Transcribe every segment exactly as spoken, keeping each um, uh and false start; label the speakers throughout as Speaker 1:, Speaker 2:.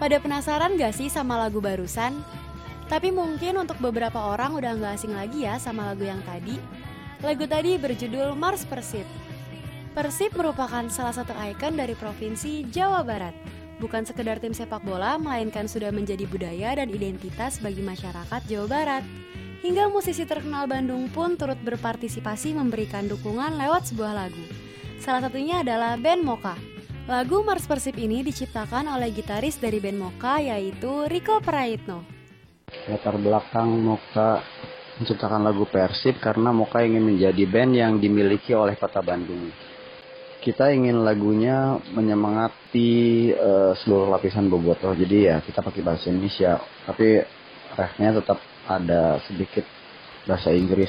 Speaker 1: Pada penasaran gak sih sama lagu barusan? Tapi mungkin untuk beberapa orang udah gak asing lagi ya sama lagu yang tadi. Lagu tadi berjudul Mars Persib. Persib merupakan salah satu ikon dari Provinsi Jawa Barat. Bukan sekedar tim sepak bola, melainkan sudah menjadi budaya dan identitas bagi masyarakat Jawa Barat. Hingga musisi terkenal Bandung pun turut berpartisipasi memberikan dukungan lewat sebuah lagu. Salah satunya adalah band Mocha. Lagu Mars Persib ini diciptakan oleh gitaris dari band Mocha yaitu Rico Praitno.
Speaker 2: Latar belakang Mocha menciptakan lagu Persib karena Mocha ingin menjadi band yang dimiliki oleh kota Bandung. Kita ingin lagunya menyemangati uh, seluruh lapisan bobotoh. Jadi ya kita pakai bahasa Indonesia, tapi refnya tetap ada sedikit bahasa Inggris.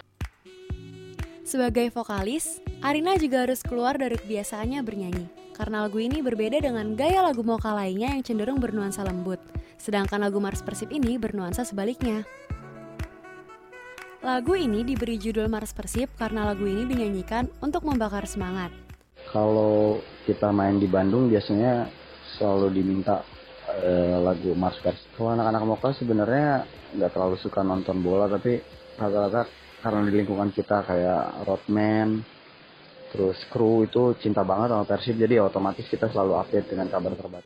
Speaker 1: Sebagai vokalis, Arina juga harus keluar dari kebiasaannya bernyanyi. Karena lagu ini berbeda dengan gaya lagu Mocha lainnya yang cenderung bernuansa lembut. Sedangkan lagu Mars Persib ini bernuansa sebaliknya. Lagu ini diberi judul Mars Persib karena lagu ini dinyanyikan untuk membakar semangat.
Speaker 2: Kalau kita main di Bandung biasanya selalu diminta eh, lagu Mars Persib. Kalau anak-anak Mocha sebenarnya nggak terlalu suka nonton bola, tapi rata-rata karena di lingkungan kita kayak roadman, terus kru itu cinta banget sama Persib, jadi otomatis kita selalu update dengan kabar terbaru.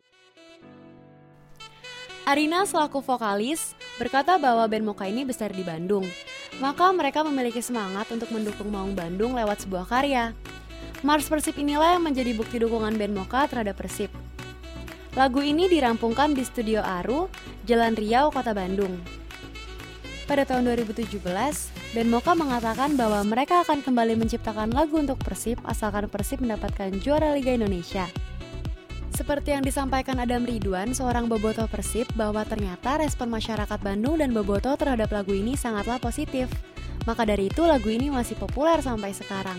Speaker 1: Arina selaku vokalis berkata bahwa band Mocha ini besar di Bandung. Maka mereka memiliki semangat untuk mendukung Maung Bandung lewat sebuah karya. Mars Persib inilah yang menjadi bukti dukungan band Mocha terhadap Persib. Lagu ini dirampungkan di Studio Aru, Jalan Riau, Kota Bandung. Pada tahun dua ribu tujuh belas, band Mocha mengatakan bahwa mereka akan kembali menciptakan lagu untuk Persib asalkan Persib mendapatkan juara Liga Indonesia. Seperti yang disampaikan Adam Ridwan, seorang bobotoh Persib, bahwa ternyata respon masyarakat Bandung dan bobotoh terhadap lagu ini sangatlah positif. Maka dari itu lagu ini masih populer sampai sekarang.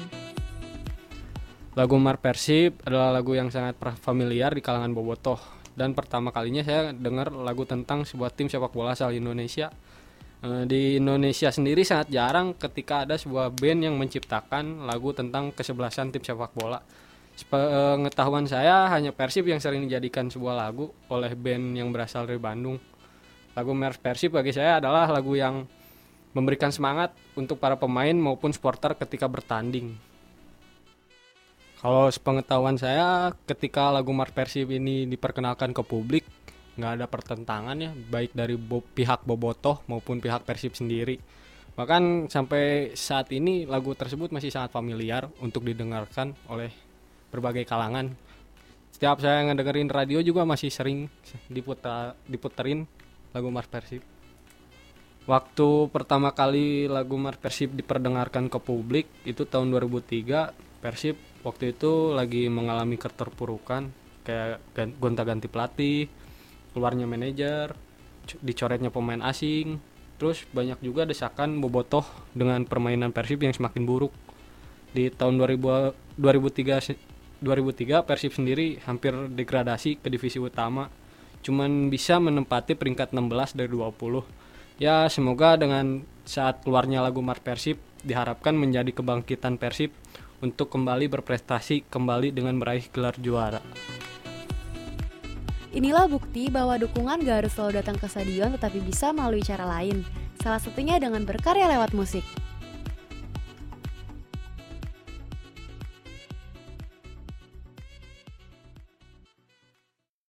Speaker 3: Lagu Mars Persib adalah lagu yang sangat familiar di kalangan bobotoh. Dan pertama kalinya saya dengar lagu tentang sebuah tim sepak bola asal Indonesia. Di Indonesia sendiri sangat jarang ketika ada sebuah band yang menciptakan lagu tentang kesebelasan tim sepak bola. Pengetahuan saya hanya Persib yang sering dijadikan sebuah lagu oleh band yang berasal dari Bandung. Lagu Mars Persib bagi saya adalah lagu yang memberikan semangat untuk para pemain maupun supporter ketika bertanding. Kalau sepengetahuan saya, ketika lagu Mars Persib ini diperkenalkan ke publik, nggak ada pertentangan ya, baik dari bo- pihak bobotoh maupun pihak Persib sendiri. Bahkan sampai saat ini lagu tersebut masih sangat familiar untuk didengarkan oleh berbagai kalangan. Setiap saya ngedengerin radio juga masih sering diputar, diputerin lagu Mars Persib. Waktu pertama kali lagu Mars Persib diperdengarkan ke publik itu tahun dua ribu tiga. Persib waktu itu lagi mengalami keterpurukan, kayak gonta-ganti pelatih, keluarnya manajer, dicoretnya pemain asing, terus banyak juga desakan bobotoh dengan permainan Persib yang semakin buruk. Di tahun dua ribu tiga Persib sendiri hampir degradasi ke divisi utama, cuman bisa menempati peringkat enam belas dari dua puluh. Ya semoga dengan saat keluarnya lagu Mars Persib diharapkan menjadi kebangkitan Persib untuk kembali berprestasi kembali dengan meraih gelar juara.
Speaker 1: Inilah bukti bahwa dukungan gak harus selalu datang ke stadion tetapi bisa melalui cara lain. Salah satunya dengan berkarya lewat musik.